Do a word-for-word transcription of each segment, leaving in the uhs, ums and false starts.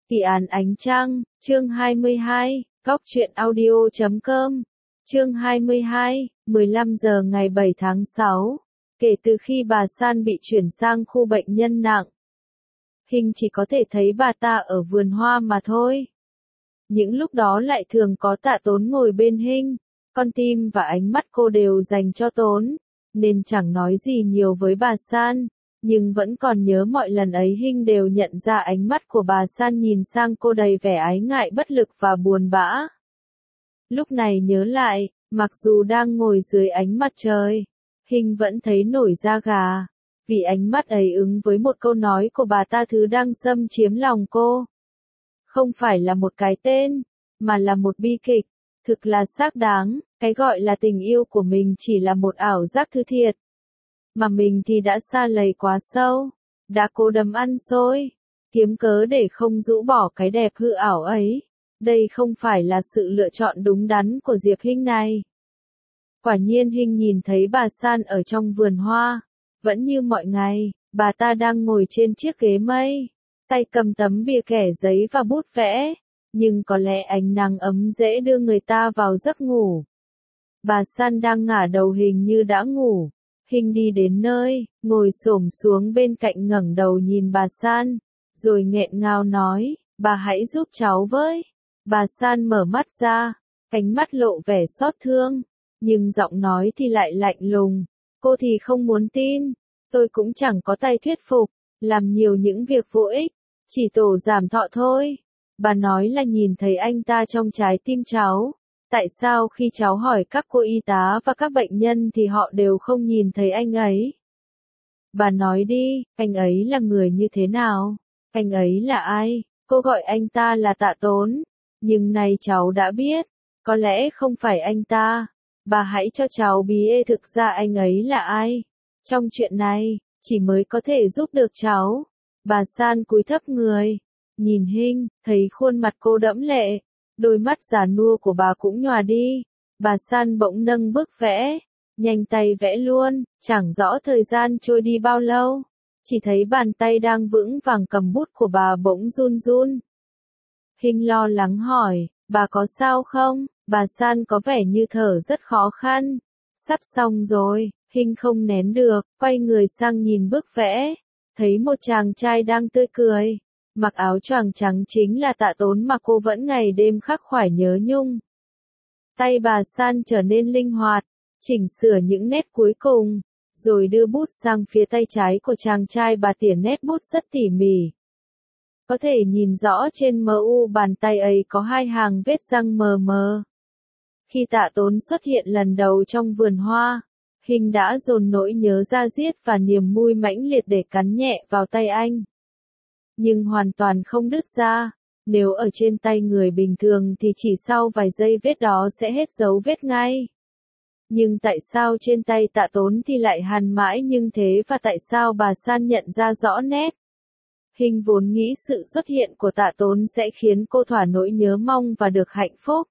Kỳ án ánh trăng, chương hai mươi hai, Cóc truyện audio chấm com, chương hai mươi hai, mười lăm giờ ngày bảy tháng sáu, kể từ khi bà San bị chuyển sang khu bệnh nhân nặng. Hình chỉ có thể thấy bà ta ở vườn hoa mà thôi. Những lúc đó lại thường có Tạ Tốn ngồi bên Hình, con tim và ánh mắt cô đều dành cho Tốn, nên chẳng nói gì nhiều với bà San. Nhưng vẫn còn nhớ mọi lần ấy Hình đều nhận ra ánh mắt của bà San nhìn sang cô đầy vẻ ái ngại bất lực và buồn bã. Lúc này nhớ lại, mặc dù đang ngồi dưới ánh mặt trời, Hình vẫn thấy nổi da gà, vì ánh mắt ấy ứng với một câu nói của bà ta thứ đang xâm chiếm lòng cô. Không phải là một cái tên, mà là một bi kịch, thực là xác đáng, cái gọi là tình yêu của mình chỉ là một ảo giác thứ thiệt. Mà mình thì đã sa lầy quá sâu, đã cố đấm ăn xôi, kiếm cớ để không rũ bỏ cái đẹp hư ảo ấy. Đây không phải là sự lựa chọn đúng đắn của Diệp Hinh này. Quả nhiên Hinh nhìn thấy bà San ở trong vườn hoa, vẫn như mọi ngày, bà ta đang ngồi trên chiếc ghế mây, tay cầm tấm bìa kẻ giấy và bút vẽ, nhưng có lẽ ánh nắng ấm dễ đưa người ta vào giấc ngủ. Bà San đang ngả đầu hình như đã ngủ. Hình đi đến nơi, ngồi xổm xuống bên cạnh ngẩng đầu nhìn bà San, rồi nghẹn ngào nói, bà hãy giúp cháu với. Bà San mở mắt ra, cánh mắt lộ vẻ xót thương, nhưng giọng nói thì lại lạnh lùng, cô thì không muốn tin, tôi cũng chẳng có tay thuyết phục, làm nhiều những việc vô ích, chỉ tổ giảm thọ thôi. Bà nói là nhìn thấy anh ta trong trái tim cháu. Tại sao khi cháu hỏi các cô y tá và các bệnh nhân thì họ đều không nhìn thấy anh ấy? Bà nói đi, anh ấy là người như thế nào? Anh ấy là ai? Cô gọi anh ta là Tạ Tốn. Nhưng nay cháu đã biết, có lẽ không phải anh ta. Bà hãy cho cháu bí ê thực ra anh ấy là ai? Trong chuyện này, chỉ mới có thể giúp được cháu. Bà San cúi thấp người, nhìn Hinh, thấy khuôn mặt cô đẫm lệ. Đôi mắt già nua của bà cũng nhòa đi, bà San bỗng nâng bức vẽ, nhanh tay vẽ luôn, chẳng rõ thời gian trôi đi bao lâu, chỉ thấy bàn tay đang vững vàng cầm bút của bà bỗng run run. Hinh lo lắng hỏi, bà có sao không? Bà San có vẻ như thở rất khó khăn. Sắp xong rồi, Hinh không nén được, quay người sang nhìn bức vẽ, thấy một chàng trai đang tươi cười. Mặc áo choàng trắng chính là Tạ Tốn mà cô vẫn ngày đêm khắc khoải nhớ nhung. Tay bà San trở nên linh hoạt, chỉnh sửa những nét cuối cùng, rồi đưa bút sang phía tay trái của chàng trai bà tỉa nét bút rất tỉ mỉ. Có thể nhìn rõ trên mu bàn tay ấy có hai hàng vết răng mờ mờ. Khi Tạ Tốn xuất hiện lần đầu trong vườn hoa, Hình đã dồn nỗi nhớ da diết và niềm vui mãnh liệt để cắn nhẹ vào tay anh. Nhưng hoàn toàn không đứt ra, nếu ở trên tay người bình thường thì chỉ sau vài giây vết đó sẽ hết dấu vết ngay. Nhưng tại sao trên tay Tạ Tốn thì lại hằn mãi nhưng thế và tại sao bà San nhận ra rõ nét? Hình vốn nghĩ sự xuất hiện của Tạ Tốn sẽ khiến cô thỏa nỗi nhớ mong và được hạnh phúc.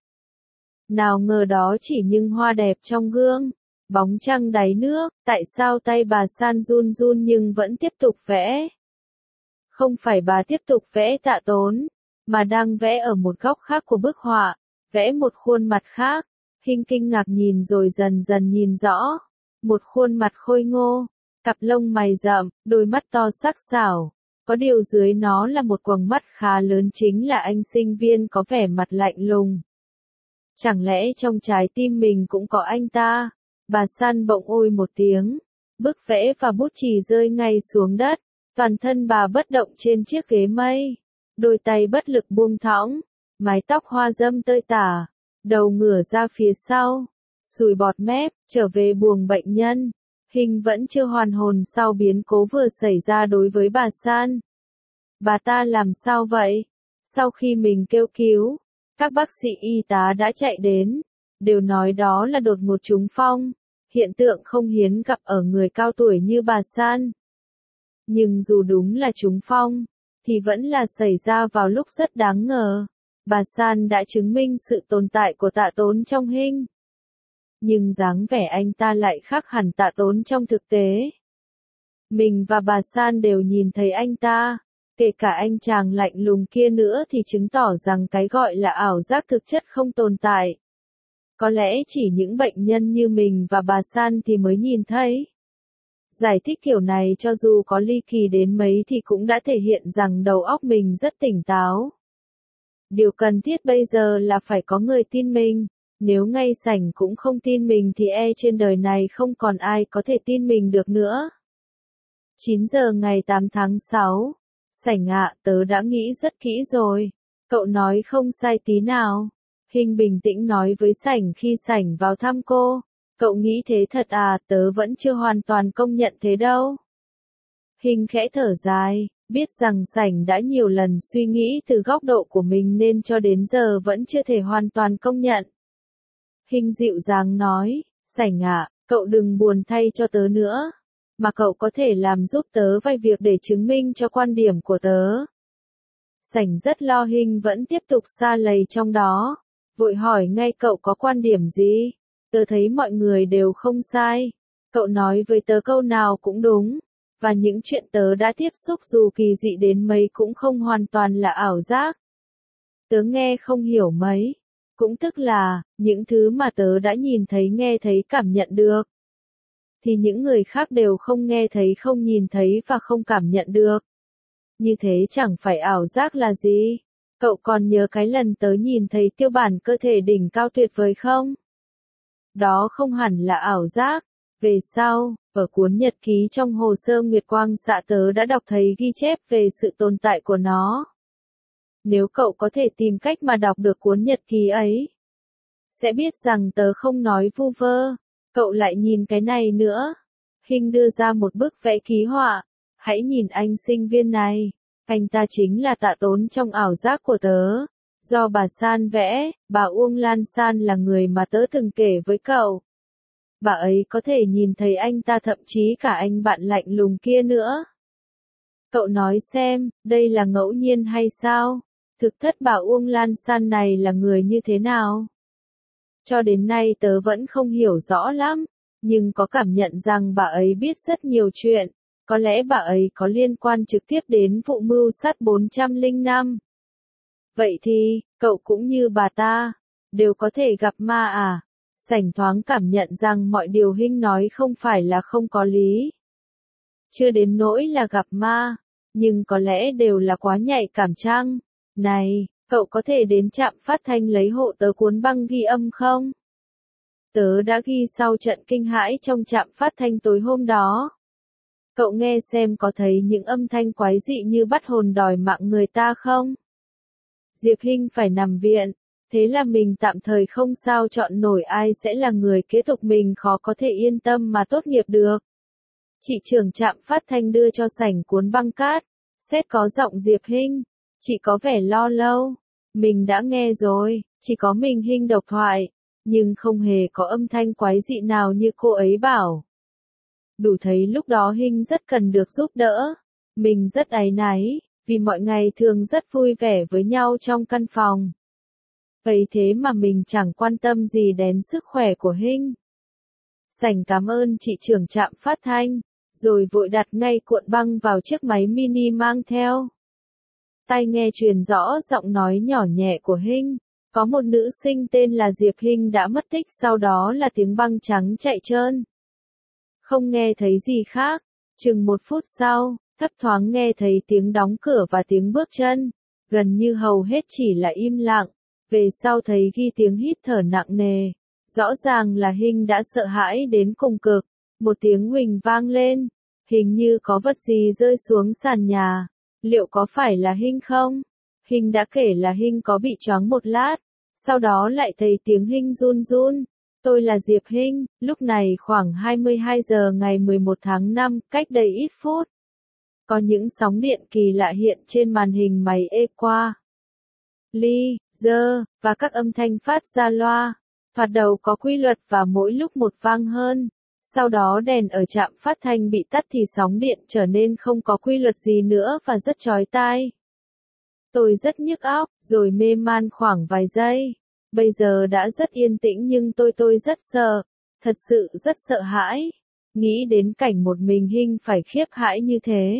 Nào ngờ đó chỉ những hoa đẹp trong gương, bóng trăng đáy nước, tại sao tay bà San run run nhưng vẫn tiếp tục vẽ? Không phải bà tiếp tục vẽ Tạ Tốn, mà đang vẽ ở một góc khác của bức họa, vẽ một khuôn mặt khác. Hình kinh ngạc nhìn rồi dần dần nhìn rõ, một khuôn mặt khôi ngô, cặp lông mày rậm, đôi mắt to sắc sảo, có điều dưới nó là một quầng mắt khá lớn chính là anh sinh viên có vẻ mặt lạnh lùng. Chẳng lẽ trong trái tim mình cũng có anh ta? Bà San bỗng ôi một tiếng, bức vẽ và bút chì rơi ngay xuống đất. Toàn thân bà bất động trên chiếc ghế mây, đôi tay bất lực buông thõng, mái tóc hoa râm tơi tả, đầu ngửa ra phía sau, sùi bọt mép, trở về buồng bệnh nhân. Hình vẫn chưa hoàn hồn sau biến cố vừa xảy ra đối với bà San. Bà ta làm sao vậy? Sau khi mình kêu cứu, các bác sĩ y tá đã chạy đến, đều nói đó là đột ngột trúng phong, hiện tượng không hiếm gặp ở người cao tuổi như bà San. Nhưng dù đúng là trúng phong, thì vẫn là xảy ra vào lúc rất đáng ngờ. Bà San đã chứng minh sự tồn tại của Tạ Tốn trong Hình. Nhưng dáng vẻ anh ta lại khác hẳn Tạ Tốn trong thực tế. Mình và bà San đều nhìn thấy anh ta, Kể cả anh chàng lạnh lùng kia nữa thì chứng tỏ rằng cái gọi là ảo giác thực chất không tồn tại. Có lẽ chỉ những bệnh nhân như mình và bà San thì mới nhìn thấy. Giải thích kiểu này cho dù có ly kỳ đến mấy thì cũng đã thể hiện rằng đầu óc mình rất tỉnh táo. Điều cần thiết bây giờ là phải có người tin mình. Nếu ngay sảnh cũng không tin mình thì e trên đời này không còn ai có thể tin mình được nữa. chín giờ ngày tám tháng sáu. Sảnh ạ, tớ đã nghĩ rất kỹ rồi. Cậu nói không sai tí nào. Hình bình tĩnh nói với sảnh khi sảnh vào thăm cô. Cậu nghĩ thế thật à, tớ vẫn chưa hoàn toàn công nhận thế đâu. Hình khẽ thở dài, biết rằng sảnh đã nhiều lần suy nghĩ từ góc độ của mình nên cho đến giờ vẫn chưa thể hoàn toàn công nhận. Hình dịu dàng nói, sảnh ạ, cậu đừng buồn thay cho tớ nữa. Mà cậu có thể làm giúp tớ vài việc để chứng minh cho quan điểm của tớ. Sảnh rất lo Hình vẫn tiếp tục sa lầy trong đó. Vội hỏi ngay cậu có quan điểm gì? Tớ thấy mọi người đều không sai. Cậu nói với tớ câu nào cũng đúng. Và những chuyện tớ đã tiếp xúc dù kỳ dị đến mấy cũng không hoàn toàn là ảo giác. Tớ nghe không hiểu mấy. Cũng tức là, những thứ mà tớ đã nhìn thấy nghe thấy cảm nhận được. Thì những người khác đều không nghe thấy không nhìn thấy và không cảm nhận được. Như thế chẳng phải ảo giác là gì? Cậu còn nhớ cái lần tớ nhìn thấy tiêu bản cơ thể đỉnh cao tuyệt vời không? Đó không hẳn là ảo giác. Về sau, ở cuốn nhật ký trong hồ sơ Nguyệt Quang Xạ tớ đã đọc thấy ghi chép về sự tồn tại của nó. Nếu cậu có thể tìm cách mà đọc được cuốn nhật ký ấy, sẽ biết rằng tớ không nói vu vơ. Cậu lại nhìn cái này nữa. Hình đưa ra một bức vẽ ký họa. Hãy nhìn anh sinh viên này. Anh ta chính là Tạ Tốn trong ảo giác của tớ. Do bà San vẽ, bà Uông Lan San là người mà tớ từng kể với cậu. Bà ấy có thể nhìn thấy anh ta thậm chí cả anh bạn lạnh lùng kia nữa. Cậu nói xem, đây là ngẫu nhiên hay sao? Thực thất bà Uông Lan San này là người như thế nào? Cho đến nay tớ vẫn không hiểu rõ lắm, nhưng có cảm nhận rằng bà ấy biết rất nhiều chuyện. Có lẽ bà ấy có liên quan trực tiếp đến vụ mưu sát bốn trăm lẻ năm. Vậy thì, cậu cũng như bà ta, đều có thể gặp ma à? Sảnh thoáng cảm nhận rằng mọi điều Hinh nói không phải là không có lý. Chưa đến nỗi là gặp ma, nhưng có lẽ đều là quá nhạy cảm chăng? Này, cậu có thể đến trạm phát thanh lấy hộ tớ cuốn băng ghi âm không? Tớ đã ghi sau trận kinh hãi trong trạm phát thanh tối hôm đó. Cậu nghe xem có thấy những âm thanh quái dị như bắt hồn đòi mạng người ta không? Diệp Hinh phải nằm viện, thế là mình tạm thời không sao chọn nổi ai sẽ là người kế tục mình khó có thể yên tâm mà tốt nghiệp được. Chị trưởng trạm phát thanh đưa cho sảnh cuốn băng cát, xét có giọng Diệp Hinh, chị có vẻ lo lâu. Mình đã nghe rồi, chỉ có mình Hinh độc thoại, nhưng không hề có âm thanh quái dị nào như cô ấy bảo. Đủ thấy lúc đó Hinh rất cần được giúp đỡ. Mình rất áy náy, vì mọi ngày thường rất vui vẻ với nhau trong căn phòng. Vậy thế mà mình chẳng quan tâm gì đến sức khỏe của Hinh. Sảnh cảm ơn chị trưởng trạm phát thanh, rồi vội đặt ngay cuộn băng vào chiếc máy mini mang theo. Tai nghe truyền rõ giọng nói nhỏ nhẹ của Hinh. Có một nữ sinh tên là Diệp Hinh đã mất tích, sau đó là tiếng băng trắng chạy trơn. Không nghe thấy gì khác. Chừng một phút sau, thấp thoáng nghe thấy tiếng đóng cửa và tiếng bước chân. Gần như hầu hết chỉ là im lặng. Về sau thấy ghi tiếng hít thở nặng nề. Rõ ràng là Hinh đã sợ hãi đến cùng cực. Một tiếng huỳnh vang lên. Hình như có vật gì rơi xuống sàn nhà. Liệu có phải là Hinh không? Hinh đã kể là Hinh có bị choáng một lát. Sau đó lại thấy tiếng Hinh run run. Tôi là Diệp Hinh, lúc này khoảng hai mươi hai giờ ngày mười một tháng năm, cách đây ít phút. Có những sóng điện kỳ lạ hiện trên màn hình máy e qua. Ly, dơ, và các âm thanh phát ra loa. Hoạt đầu có quy luật và mỗi lúc một vang hơn. Sau đó đèn ở trạm phát thanh bị tắt thì sóng điện trở nên không có quy luật gì nữa và rất chói tai. Tôi rất nhức óc, rồi mê man khoảng vài giây. Bây giờ đã rất yên tĩnh nhưng tôi tôi rất sợ. Thật sự rất sợ hãi. Nghĩ đến cảnh một mình Hinh phải khiếp hãi như thế.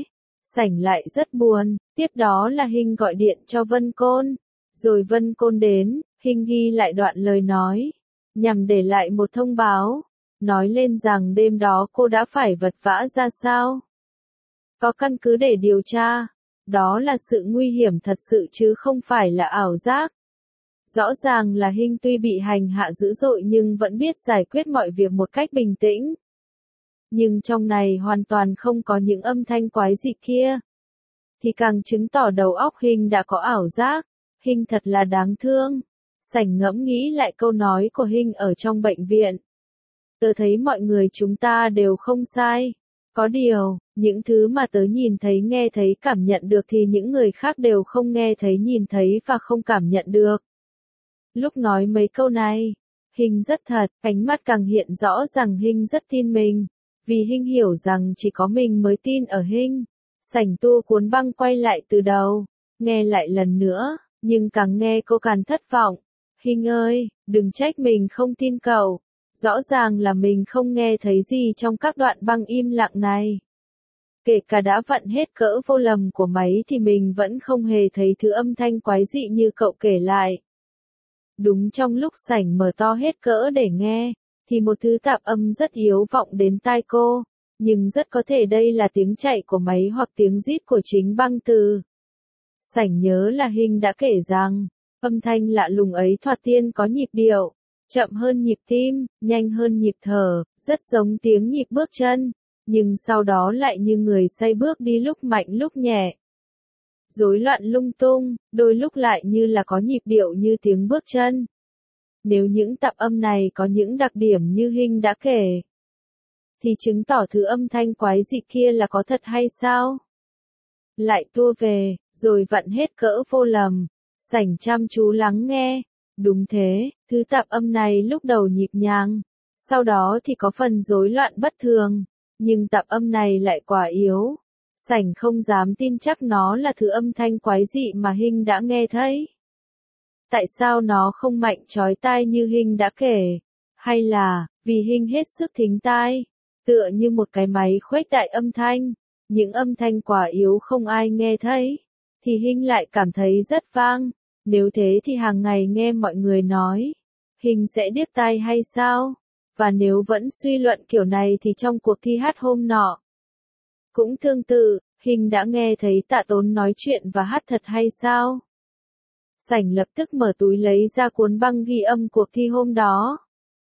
Sảnh lại rất buồn, tiếp đó là Hinh gọi điện cho Vân Côn. Rồi Vân Côn đến, Hinh ghi lại đoạn lời nói, nhằm để lại một thông báo, nói lên rằng đêm đó cô đã phải vật vã ra sao. Có căn cứ để điều tra, đó là sự nguy hiểm thật sự chứ không phải là ảo giác. Rõ ràng là Hinh tuy bị hành hạ dữ dội nhưng vẫn biết giải quyết mọi việc một cách bình tĩnh. Nhưng trong này hoàn toàn không có những âm thanh quái dị kia. Thì càng chứng tỏ đầu óc Hinh đã có ảo giác. Hinh thật là đáng thương. Sảnh ngẫm nghĩ lại câu nói của Hinh ở trong bệnh viện. Tớ thấy mọi người chúng ta đều không sai. Có điều, những thứ mà tớ nhìn thấy nghe thấy cảm nhận được thì những người khác đều không nghe thấy nhìn thấy và không cảm nhận được. Lúc nói mấy câu này, Hinh rất thật, ánh mắt càng hiện rõ rằng Hinh rất tin mình. Vì Hinh hiểu rằng chỉ có mình mới tin ở Hinh. Sảnh tua cuốn băng quay lại từ đầu, nghe lại lần nữa, nhưng càng nghe cô càng thất vọng. Hinh ơi, đừng trách mình không tin cậu. Rõ ràng là mình không nghe thấy gì trong các đoạn băng im lặng này. Kể cả đã vặn hết cỡ vô lầm của máy thì mình vẫn không hề thấy thứ âm thanh quái dị như cậu kể lại. Đúng trong lúc sảnh mở to hết cỡ để nghe, thì một thứ tạp âm rất yếu vọng đến tai cô, nhưng rất có thể đây là tiếng chạy của máy hoặc tiếng rít của chính băng từ. Sảnh nhớ là Hinh đã kể rằng, âm thanh lạ lùng ấy thoạt tiên có nhịp điệu, chậm hơn nhịp tim, nhanh hơn nhịp thở, rất giống tiếng nhịp bước chân, nhưng sau đó lại như người say bước đi lúc mạnh lúc nhẹ. Rối loạn lung tung, đôi lúc lại như là có nhịp điệu như tiếng bước chân. Nếu những tạp âm này có những đặc điểm như Hinh đã kể, thì chứng tỏ thứ âm thanh quái dị kia là có thật hay sao? Lại tua về, rồi vặn hết cỡ vô lầm, sảnh chăm chú lắng nghe. Đúng thế, thứ tạp âm này lúc đầu nhịp nhàng, sau đó thì có phần rối loạn bất thường, nhưng tạp âm này lại quả yếu. Sảnh không dám tin chắc nó là thứ âm thanh quái dị mà Hinh đã nghe thấy. Tại sao nó không mạnh chói tai như Hinh đã kể? Hay là, vì Hinh hết sức thính tai, tựa như một cái máy khuếch đại âm thanh, những âm thanh quả yếu không ai nghe thấy, thì Hinh lại cảm thấy rất vang. Nếu thế thì hàng ngày nghe mọi người nói, Hinh sẽ điếc tai hay sao? Và nếu vẫn suy luận kiểu này thì trong cuộc thi hát hôm nọ, cũng tương tự, Hinh đã nghe thấy Tạ Tốn nói chuyện và hát thật hay sao? Sảnh lập tức mở túi lấy ra cuốn băng ghi âm cuộc thi hôm đó.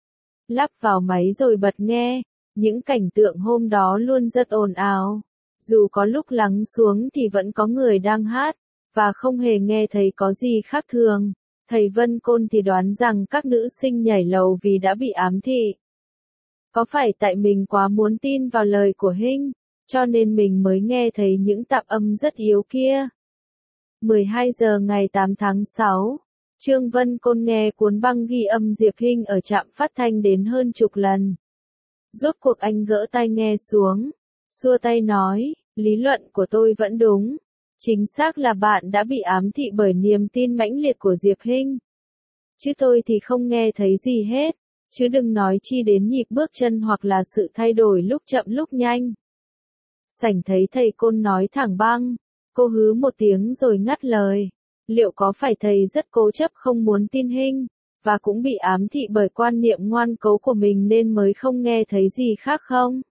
Lắp vào máy rồi bật nghe, những cảnh tượng hôm đó luôn rất ồn ào. Dù có lúc lắng xuống thì vẫn có người đang hát, và không hề nghe thấy có gì khác thường. Thầy Vân Côn thì đoán rằng các nữ sinh nhảy lầu vì đã bị ám thị. Có phải tại mình quá muốn tin vào lời của Hinh, cho nên mình mới nghe thấy những tạp âm rất yếu kia? mười hai giờ ngày tám tháng sáu, Trương Vân Côn nghe cuốn băng ghi âm Diệp Hinh ở trạm phát thanh đến hơn chục lần. Rốt cuộc anh gỡ tai nghe xuống, xua tay nói, lý luận của tôi vẫn đúng. Chính xác là bạn đã bị ám thị bởi niềm tin mãnh liệt của Diệp Hinh. Chứ tôi thì không nghe thấy gì hết, chứ đừng nói chi đến nhịp bước chân hoặc là sự thay đổi lúc chậm lúc nhanh. Sảnh thấy thầy Côn nói thẳng băng, cô hứ một tiếng rồi ngắt lời. Liệu có phải thầy rất cố chấp không muốn tin Hinh, và cũng bị ám thị bởi quan niệm ngoan cố của mình nên mới không nghe thấy gì khác không?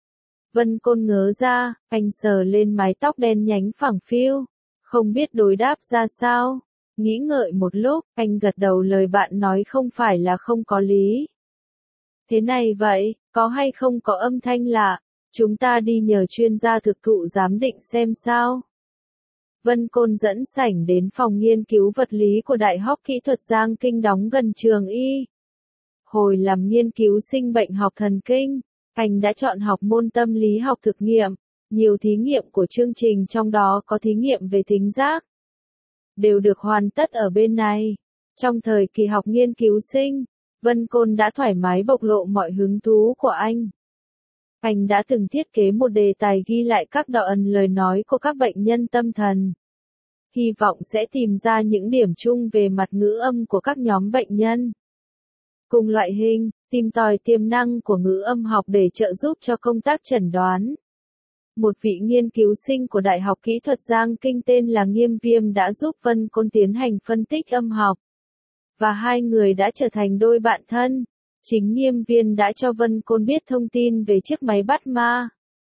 Vân Côn ngớ ra, anh sờ lên mái tóc đen nhánh phẳng phiu, không biết đối đáp ra sao. Nghĩ ngợi một lúc, anh gật đầu lời bạn nói không phải là không có lý. Thế này vậy, có hay không có âm thanh lạ, chúng ta đi nhờ chuyên gia thực thụ giám định xem sao. Vân Côn dẫn sảnh đến phòng nghiên cứu vật lý của Đại học Kỹ thuật Giang Kinh đóng gần trường Y. Hồi làm nghiên cứu sinh bệnh học thần kinh, anh đã chọn học môn tâm lý học thực nghiệm. Nhiều thí nghiệm của chương trình trong đó có thí nghiệm về thính giác, đều được hoàn tất ở bên này. Trong thời kỳ học nghiên cứu sinh, Vân Côn đã thoải mái bộc lộ mọi hứng thú của anh. Anh đã từng thiết kế một đề tài ghi lại các đoạn lời nói của các bệnh nhân tâm thần. Hy vọng sẽ tìm ra những điểm chung về mặt ngữ âm của các nhóm bệnh nhân. Cùng loại hình, tìm tòi tiềm năng của ngữ âm học để trợ giúp cho công tác chẩn đoán. một vị nghiên cứu sinh của Đại học Kỹ thuật Giang Kinh tên là Nghiêm Viêm đã giúp Vân Côn tiến hành phân tích âm học. Và hai người đã trở thành đôi bạn thân. Chính Nghiêm Viêm đã cho Vân Côn biết thông tin về chiếc máy bắt ma.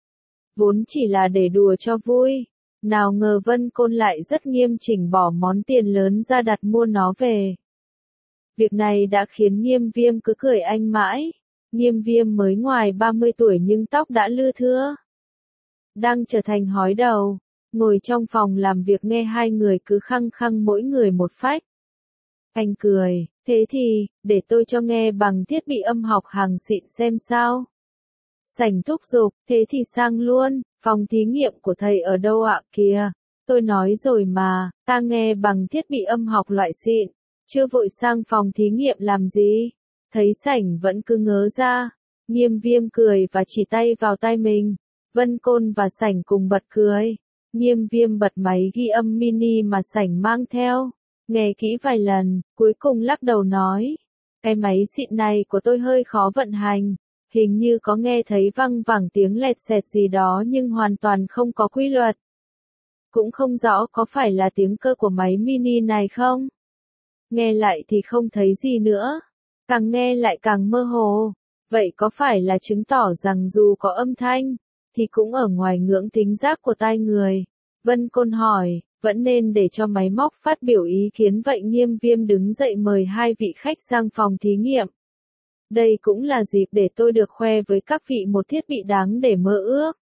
Vốn chỉ là để đùa cho vui. Nào ngờ Vân Côn lại rất nghiêm chỉnh bỏ món tiền lớn ra đặt mua nó về. Việc này đã khiến Nghiêm Viêm cứ cười anh mãi. Nghiêm Viêm mới ngoài ba mươi tuổi nhưng tóc đã lưa thưa. Đang trở thành hói đầu. Ngồi trong phòng làm việc nghe hai người cứ khăng khăng mỗi người một phách. Anh cười, thế thì, để tôi cho nghe bằng thiết bị âm học hàng xịn xem sao. Sảnh thúc giục, thế thì sang luôn, phòng thí nghiệm của thầy ở đâu ạ kìa? Tôi nói rồi mà, ta nghe bằng thiết bị âm học loại xịn, chưa vội sang phòng thí nghiệm làm gì? Thấy Sảnh vẫn cứ ngớ ra, Nghiêm Viêm cười và chỉ tay vào tay mình. Vân Côn và Sảnh cùng bật cười. Nghiêm Viêm bật máy ghi âm mini mà Sảnh mang theo. Nghe kỹ vài lần, cuối cùng lắc đầu nói. Cái máy xịn này của tôi hơi khó vận hành. Hình như có nghe thấy văng vẳng tiếng lẹt xẹt gì đó nhưng hoàn toàn không có quy luật. Cũng không rõ có phải là tiếng cơ của máy mini này không? Nghe lại thì không thấy gì nữa. Càng nghe lại càng mơ hồ. Vậy có phải là chứng tỏ rằng dù có âm thanh, thì cũng ở ngoài ngưỡng thính giác của tai người? Vân Côn hỏi, vẫn nên để cho máy móc phát biểu ý kiến vậy. Nghiêm Viêm đứng dậy mời hai vị khách sang phòng thí nghiệm. Đây cũng là dịp để tôi được khoe với các vị một thiết bị đáng để mơ ước.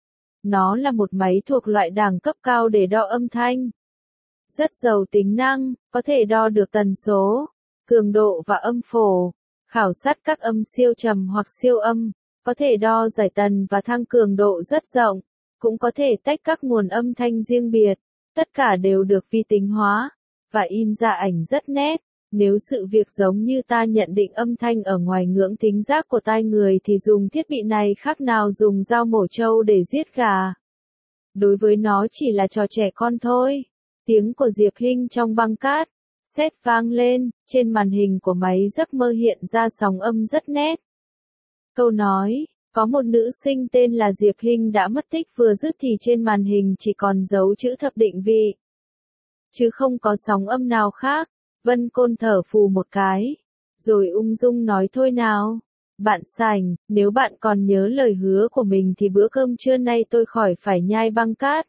Nó là một máy thuộc loại đẳng cấp cao để đo âm thanh. Rất giàu tính năng, có thể đo được tần số, cường độ và âm phổ, khảo sát các âm siêu trầm hoặc siêu âm, có thể đo giải tần và thăng cường độ rất rộng, cũng có thể tách các nguồn âm thanh riêng biệt, tất cả đều được vi tính hóa, và in ra ảnh rất nét. Nếu sự việc giống như ta nhận định âm thanh ở ngoài ngưỡng thính giác của tai người thì dùng thiết bị này khác nào dùng dao mổ trâu để giết gà. Đối với nó chỉ là trò trẻ con thôi. Tiếng của Diệp Hinh trong băng cát, sét vang lên, trên màn hình của máy giấc mơ hiện ra sóng âm rất nét. Câu nói, có một nữ sinh tên là Diệp Hinh đã mất tích vừa dứt thì trên màn hình chỉ còn dấu chữ thập định vị. Chứ không có sóng âm nào khác. Vân Côn thở phù một cái, rồi ung dung nói thôi nào. Bạn Sảnh, nếu bạn còn nhớ lời hứa của mình thì bữa cơm trưa nay tôi khỏi phải nhai băng cát.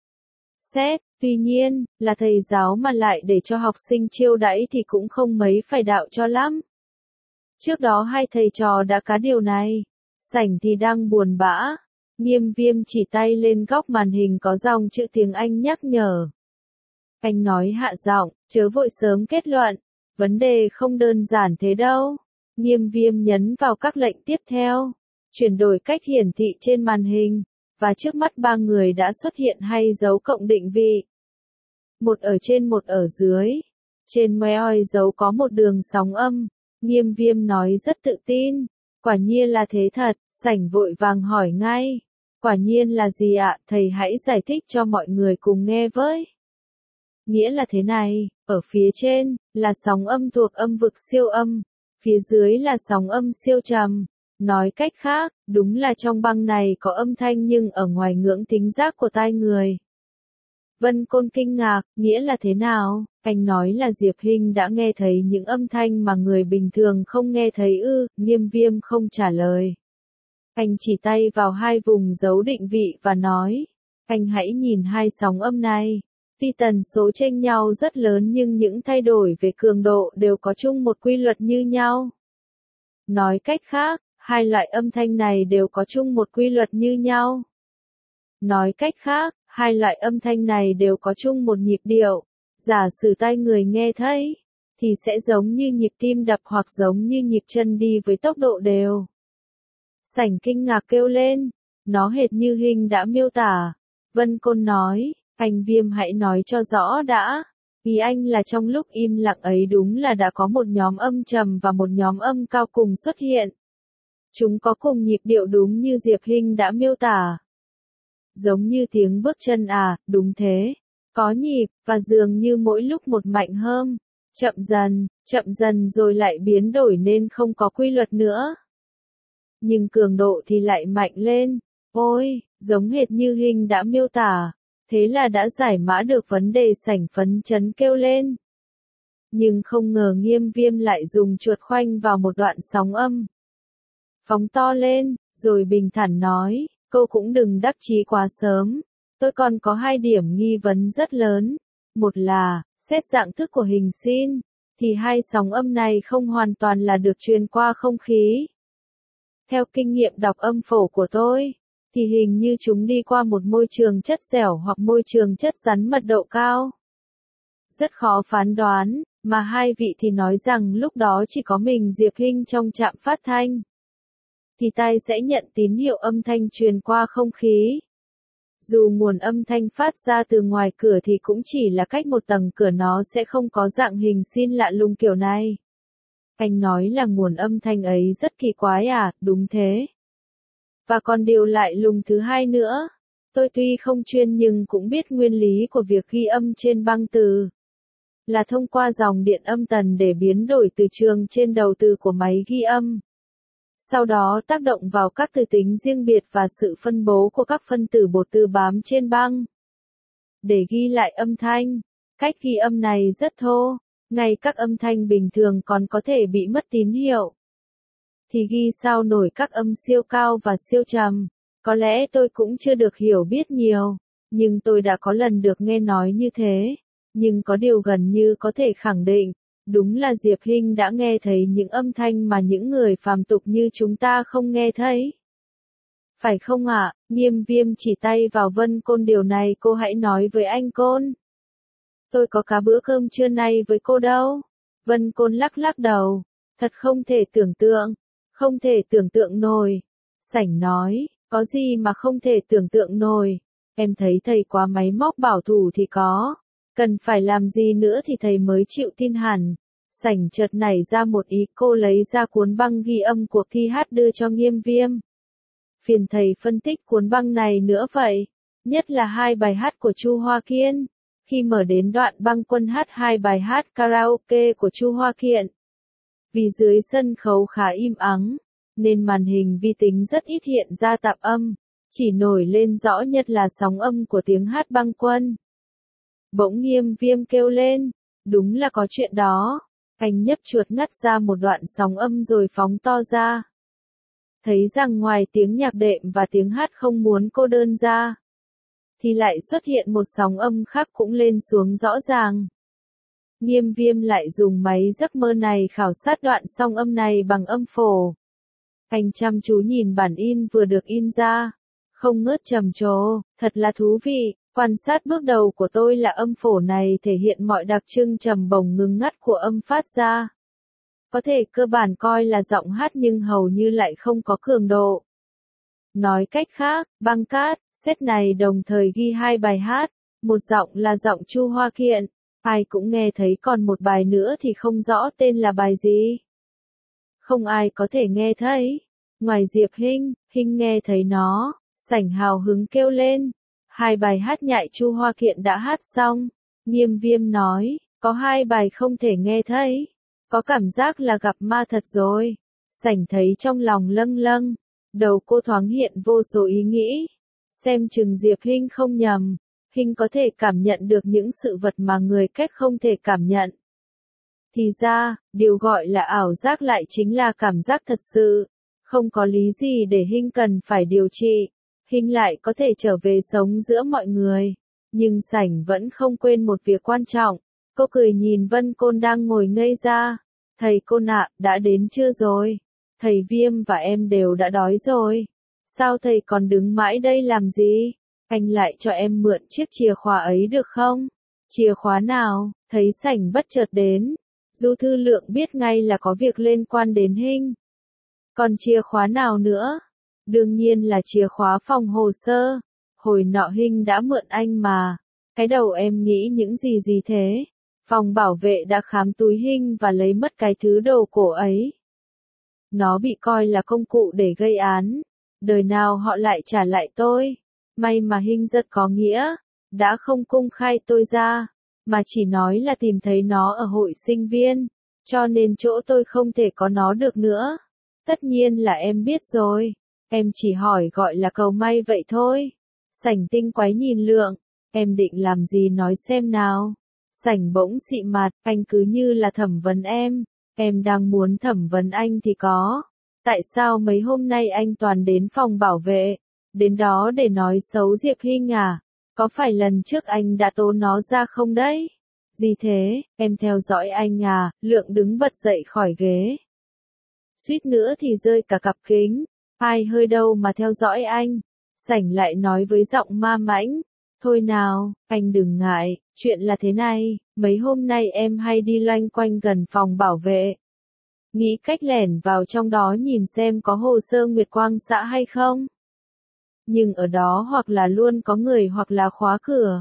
Xét, tuy nhiên, là thầy giáo mà lại để cho học sinh chiêu đãi thì cũng không mấy phải đạo cho lắm. Trước đó hai thầy trò đã cá điều này. Sảnh thì đang buồn bã. Nghiêm Viêm chỉ tay lên góc màn hình có dòng chữ tiếng Anh nhắc nhở. Anh nói hạ giọng, chớ vội sớm kết luận. Vấn đề không đơn giản thế đâu. Nghiêm Viêm nhấn vào các lệnh tiếp theo. Chuyển đổi cách hiển thị trên màn hình. Và trước mắt ba người đã xuất hiện hai dấu cộng định vị. Một ở trên một ở dưới. Trên meoi dấu có một đường sóng âm. Nghiêm Viêm nói rất tự tin. Quả nhiên là thế thật. Sảnh vội vàng hỏi ngay. Quả nhiên là gì ạ? Thầy hãy giải thích cho mọi người cùng nghe với. Nghĩa là thế này, ở phía trên, là sóng âm thuộc âm vực siêu âm, phía dưới là sóng âm siêu trầm. Nói cách khác, đúng là trong băng này có âm thanh nhưng ở ngoài ngưỡng thính giác của tai người. Vân Côn kinh ngạc, nghĩa là thế nào? Anh nói là Diệp Hinh đã nghe thấy những âm thanh mà người bình thường không nghe thấy ư? Nghiêm Viêm không trả lời. Anh chỉ tay vào hai vùng dấu định vị và nói, anh hãy nhìn hai sóng âm này. Tuy tần số chênh nhau rất lớn nhưng những thay đổi về cường độ đều có chung một quy luật như nhau. Nói cách khác, hai loại âm thanh này đều có chung một quy luật như nhau. Nói cách khác, hai loại âm thanh này đều có chung một nhịp điệu. Giả sử tai người nghe thấy, thì sẽ giống như nhịp tim đập hoặc giống như nhịp chân đi với tốc độ đều. Sảnh kinh ngạc kêu lên, nó hệt như Hinh đã miêu tả. Vân Côn nói, anh Viêm hãy nói cho rõ đã. Ý anh là trong lúc im lặng ấy đúng là đã có một nhóm âm trầm và một nhóm âm cao cùng xuất hiện. Chúng có cùng nhịp điệu đúng như Diệp Hinh đã miêu tả. Giống như tiếng bước chân à, đúng thế. Có nhịp, và dường như mỗi lúc một mạnh hơn. Chậm dần, chậm dần rồi lại biến đổi nên không có quy luật nữa. Nhưng cường độ thì lại mạnh lên. Ôi, giống hệt như hình đã miêu tả, thế là đã giải mã được vấn đề, sảnh phấn chấn kêu lên. Nhưng không ngờ Nghiêm Viêm lại dùng chuột khoanh vào một đoạn sóng âm. Phóng to lên, rồi bình thản nói, cô cũng đừng đắc chí quá sớm, tôi còn có hai điểm nghi vấn rất lớn. Một là, xét dạng thức của hình sin, thì hai sóng âm này không hoàn toàn là được truyền qua không khí. Theo kinh nghiệm đọc âm phổ của tôi, thì hình như chúng đi qua một môi trường chất dẻo hoặc môi trường chất rắn mật độ cao. Rất khó phán đoán, mà hai vị thì nói rằng lúc đó chỉ có mình Diệp Hinh trong trạm phát thanh. Thì tai sẽ nhận tín hiệu âm thanh truyền qua không khí. Dù nguồn âm thanh phát ra từ ngoài cửa thì cũng chỉ là cách một tầng cửa, nó sẽ không có dạng hình sin lạ lùng kiểu này. Anh nói là nguồn âm thanh ấy rất kỳ quái à, đúng thế. Và còn điều lại lùng thứ hai nữa, tôi tuy không chuyên nhưng cũng biết nguyên lý của việc ghi âm trên băng từ. Là thông qua dòng điện âm tần để biến đổi từ trường trên đầu từ của máy ghi âm. Sau đó tác động vào các từ tính riêng biệt và sự phân bố của các phân tử bột từ bám trên băng. Để ghi lại âm thanh, cách ghi âm này rất thô, ngay các âm thanh bình thường còn có thể bị mất tín hiệu. Thì ghi sao nổi các âm siêu cao và siêu trầm. Có lẽ tôi cũng chưa được hiểu biết nhiều, nhưng tôi đã có lần được nghe nói như thế. Nhưng có điều gần như có thể khẳng định, đúng là Diệp Hinh đã nghe thấy những âm thanh mà những người phàm tục như chúng ta không nghe thấy. Phải không ạ? Nghiêm Viêm chỉ tay vào Vân Côn, điều này cô hãy nói với anh Côn. Tôi có cả bữa cơm trưa nay với cô đâu. Vân Côn lắc lắc đầu, thật không thể tưởng tượng, không thể tưởng tượng nổi. Sảnh nói, có gì mà không thể tưởng tượng nổi, em thấy thầy quá máy móc bảo thủ thì có. Cần phải làm gì nữa thì thầy mới chịu tin hẳn. Sảnh chợt nảy ra một ý, cô lấy ra cuốn băng ghi âm cuộc thi hát đưa cho Nghiêm Viêm. Phiền thầy phân tích cuốn băng này nữa vậy, nhất là hai bài hát của Chu Hoa Kiên. Khi mở đến đoạn băng quân hát hai bài hát karaoke của Chu Hoa Kiên. Vì dưới sân khấu khá im ắng, nên màn hình vi tính rất ít hiện ra tạp âm, chỉ nổi lên rõ nhất là sóng âm của tiếng hát băng quân. Bỗng Nghiêm Viêm kêu lên, đúng là có chuyện đó. Anh nhấp chuột ngắt ra một đoạn sóng âm rồi phóng to ra. Thấy rằng ngoài tiếng nhạc đệm và tiếng hát không muốn cô đơn ra, thì lại xuất hiện một sóng âm khác cũng lên xuống rõ ràng. Nghiêm Viêm lại dùng máy giấc mơ này khảo sát đoạn song âm này bằng âm phổ. Anh chăm chú nhìn bản in vừa được in ra, không ngớt trầm trồ, thật là thú vị. Quan sát bước đầu của tôi là âm phổ này thể hiện mọi đặc trưng trầm bổng ngừng ngắt của âm phát ra. Có thể cơ bản coi là giọng hát nhưng hầu như lại không có cường độ. Nói cách khác, băng cát, set này đồng thời ghi hai bài hát, một giọng là giọng Chu Hoa Kiên, ai cũng nghe thấy, còn một bài nữa thì không rõ tên là bài gì. Không ai có thể nghe thấy. Ngoài Diệp Hinh, Hinh nghe thấy nó, sảnh hào hứng kêu lên. Hai bài hát nhại Chu Hoa Kiên đã hát xong. Nghiêm Viêm nói, có hai bài không thể nghe thấy. Có cảm giác là gặp ma thật rồi. Sảnh thấy trong lòng lâng lâng. Đầu cô thoáng hiện vô số ý nghĩ. Xem chừng Diệp Hinh không nhầm. Hinh có thể cảm nhận được những sự vật mà người cách không thể cảm nhận. Thì ra, điều gọi là ảo giác lại chính là cảm giác thật sự. Không có lý gì để Hinh cần phải điều trị. Hinh lại có thể trở về sống giữa mọi người. Nhưng sảnh vẫn không quên một việc quan trọng. Cô cười nhìn Vân Côn đang ngồi ngây ra. Thầy Côn ạ, đã đến chưa rồi? Thầy Viêm và em đều đã đói rồi. Sao thầy còn đứng mãi đây làm gì? Anh lại cho em mượn chiếc chìa khóa ấy được không? Chìa khóa nào? Thấy sảnh bất chợt đến. Du Thư Lượng biết ngay là có việc liên quan đến Hinh. Còn chìa khóa nào nữa? Đương nhiên là chìa khóa phòng hồ sơ. Hồi nọ Hinh đã mượn anh mà. Cái đầu em nghĩ những gì gì thế? Phòng bảo vệ đã khám túi Hinh và lấy mất cái thứ đồ cổ ấy. Nó bị coi là công cụ để gây án. Đời nào họ lại trả lại tôi. May mà Hinh rất có nghĩa. Đã không công khai tôi ra. Mà chỉ nói là tìm thấy nó ở hội sinh viên. Cho nên chỗ tôi không thể có nó được nữa. Tất nhiên là em biết rồi. Em chỉ hỏi gọi là cầu may vậy thôi. Sảnh tinh quái nhìn Lượng, em định làm gì nói xem nào. Sảnh bỗng xị mặt, anh cứ như là thẩm vấn em. Em đang muốn thẩm vấn anh thì có. Tại sao mấy hôm nay anh toàn đến phòng bảo vệ? Đến đó để nói xấu Diệp Hinh à? Có phải lần trước anh đã tố nó ra không đấy? Gì thế, em theo dõi anh à? Lượng đứng bật dậy khỏi ghế. Suýt nữa thì rơi cả cặp kính. Ai hơi đâu mà theo dõi anh? Sảnh lại nói với giọng ma mãnh. Thôi nào, anh đừng ngại, chuyện là thế này, mấy hôm nay em hay đi loanh quanh gần phòng bảo vệ. Nghĩ cách lẻn vào trong đó nhìn xem có hồ sơ Nguyệt Quang xã hay không. Nhưng ở đó hoặc là luôn có người hoặc là khóa cửa.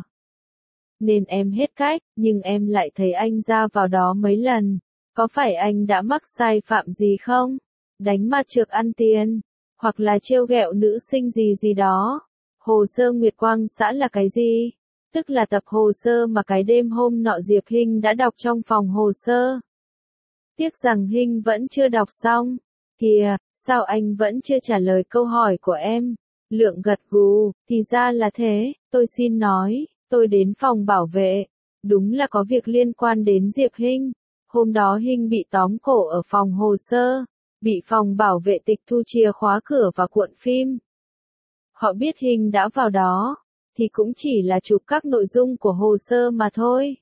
Nên em hết cách, nhưng em lại thấy anh ra vào đó mấy lần. Có phải anh đã mắc sai phạm gì không? Đánh mặt trược ăn tiền, hoặc là trêu ghẹo nữ sinh gì gì đó. Hồ sơ Nguyệt Quang xã là cái gì? Tức là tập hồ sơ mà cái đêm hôm nọ Diệp Hinh đã đọc trong phòng hồ sơ. Tiếc rằng Hinh vẫn chưa đọc xong. Kìa, sao anh vẫn chưa trả lời câu hỏi của em? Lượng gật gù, thì ra là thế, tôi xin nói, tôi đến phòng bảo vệ. Đúng là có việc liên quan đến Diệp Hinh. Hôm đó Hinh bị tóm cổ ở phòng hồ sơ, bị phòng bảo vệ tịch thu chìa khóa cửa và cuộn phim. Họ biết Hinh đã vào đó, thì cũng chỉ là chụp các nội dung của hồ sơ mà thôi.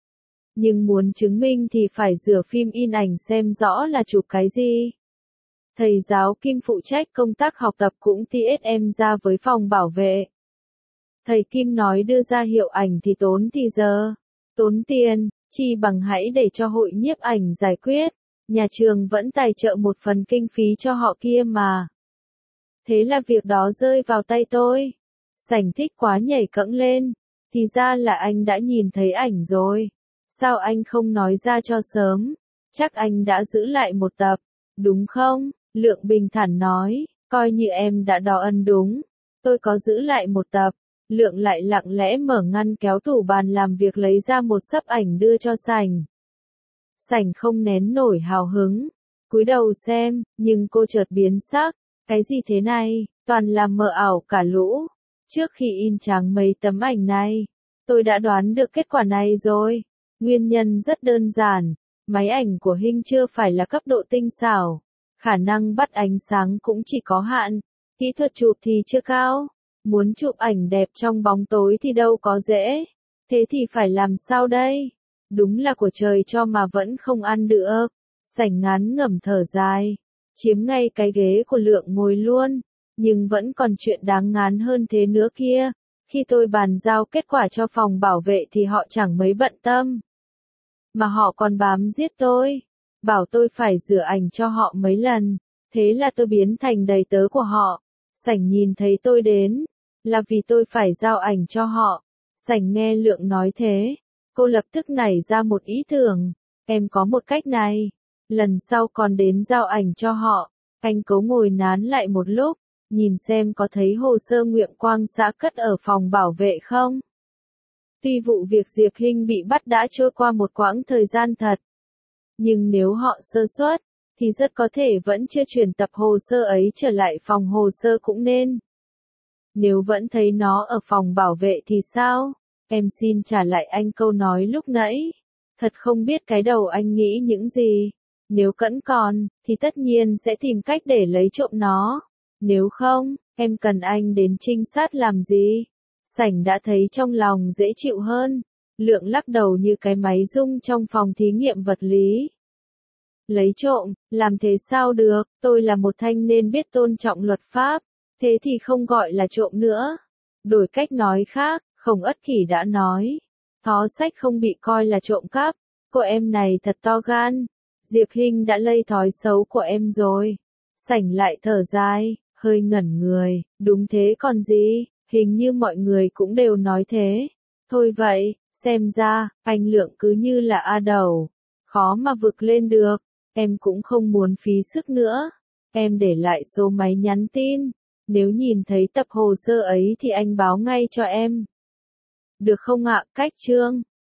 Nhưng muốn chứng minh thì phải rửa phim in ảnh xem rõ là chụp cái gì. Thầy giáo Kim phụ trách công tác học tập cũng tê ét em ra với phòng bảo vệ. Thầy Kim nói đưa ra hiệu ảnh thì tốn thì giờ, tốn tiền, chi bằng hãy để cho hội nhiếp ảnh giải quyết. Nhà trường vẫn tài trợ một phần kinh phí cho họ kia mà. Thế là việc đó rơi vào tay tôi. Sảnh thích quá nhảy cẫng lên. Thì ra là anh đã nhìn thấy ảnh rồi. Sao anh không nói ra cho sớm? Chắc anh đã giữ lại một tập, đúng không? Lượng bình thản nói, coi như em đã đo ân đúng. Tôi có giữ lại một tập. Lượng lại lặng lẽ mở ngăn kéo tủ bàn làm việc lấy ra một xấp ảnh đưa cho Sảnh. Sảnh không nén nổi hào hứng. Cúi đầu xem, nhưng cô chợt biến sắc. Cái gì thế này, toàn là mờ ảo cả lũ. Trước khi in trắng mấy tấm ảnh này, tôi đã đoán được kết quả này rồi. Nguyên nhân rất đơn giản, máy ảnh của Hinh chưa phải là cấp độ tinh xảo. Khả năng bắt ánh sáng cũng chỉ có hạn, kỹ thuật chụp thì chưa cao. Muốn chụp ảnh đẹp trong bóng tối thì đâu có dễ. Thế thì phải làm sao đây? Đúng là của trời cho mà vẫn không ăn được. Sảnh ngán ngẩm thở dài, chiếm ngay cái ghế của Lượng ngồi luôn. Nhưng vẫn còn chuyện đáng ngán hơn thế nữa kia. Khi tôi bàn giao kết quả cho phòng bảo vệ thì họ chẳng mấy bận tâm. Mà họ còn bám giết tôi. Bảo tôi phải rửa ảnh cho họ mấy lần. Thế là tôi biến thành đầy tớ của họ. Sảnh nhìn thấy tôi đến. Là vì tôi phải giao ảnh cho họ. Sảnh nghe Lượng nói thế. Cô lập tức nảy ra một ý tưởng. Em có một cách này. Lần sau còn đến giao ảnh cho họ. Anh cố ngồi nán lại một lúc. Nhìn xem có thấy hồ sơ Nguyệt Quang xã cất ở phòng bảo vệ không? Tuy vụ việc Diệp Hinh bị bắt đã trôi qua một quãng thời gian thật. Nhưng nếu họ sơ suất, thì rất có thể vẫn chưa chuyển tập hồ sơ ấy trở lại phòng hồ sơ cũng nên. Nếu vẫn thấy nó ở phòng bảo vệ thì sao? Em xin trả lại anh câu nói lúc nãy. Thật không biết cái đầu anh nghĩ những gì. Nếu cẫn còn, thì tất nhiên sẽ tìm cách để lấy trộm nó. Nếu không, em cần anh đến trinh sát làm gì? Sảnh đã thấy trong lòng dễ chịu hơn. Lượng lắc đầu như cái máy rung trong phòng thí nghiệm vật lý. Lấy trộm, làm thế sao được, tôi là một thanh niên biết tôn trọng luật pháp. Thế thì không gọi là trộm nữa. Đổi cách nói khác, Khổng Ất Kỷ đã nói. Thó sách không bị coi là trộm cắp. Cô em này thật to gan. Diệp Hinh đã lây thói xấu của em rồi. Sảnh lại thở dài, hơi ngẩn người. Đúng thế còn gì, hình như mọi người cũng đều nói thế. Thôi vậy, xem ra, anh Lượng cứ như là A đầu. Khó mà vực lên được. Em cũng không muốn phí sức nữa. Em để lại số máy nhắn tin. Nếu nhìn thấy tập hồ sơ ấy thì anh báo ngay cho em. Được không ạ, cách chương?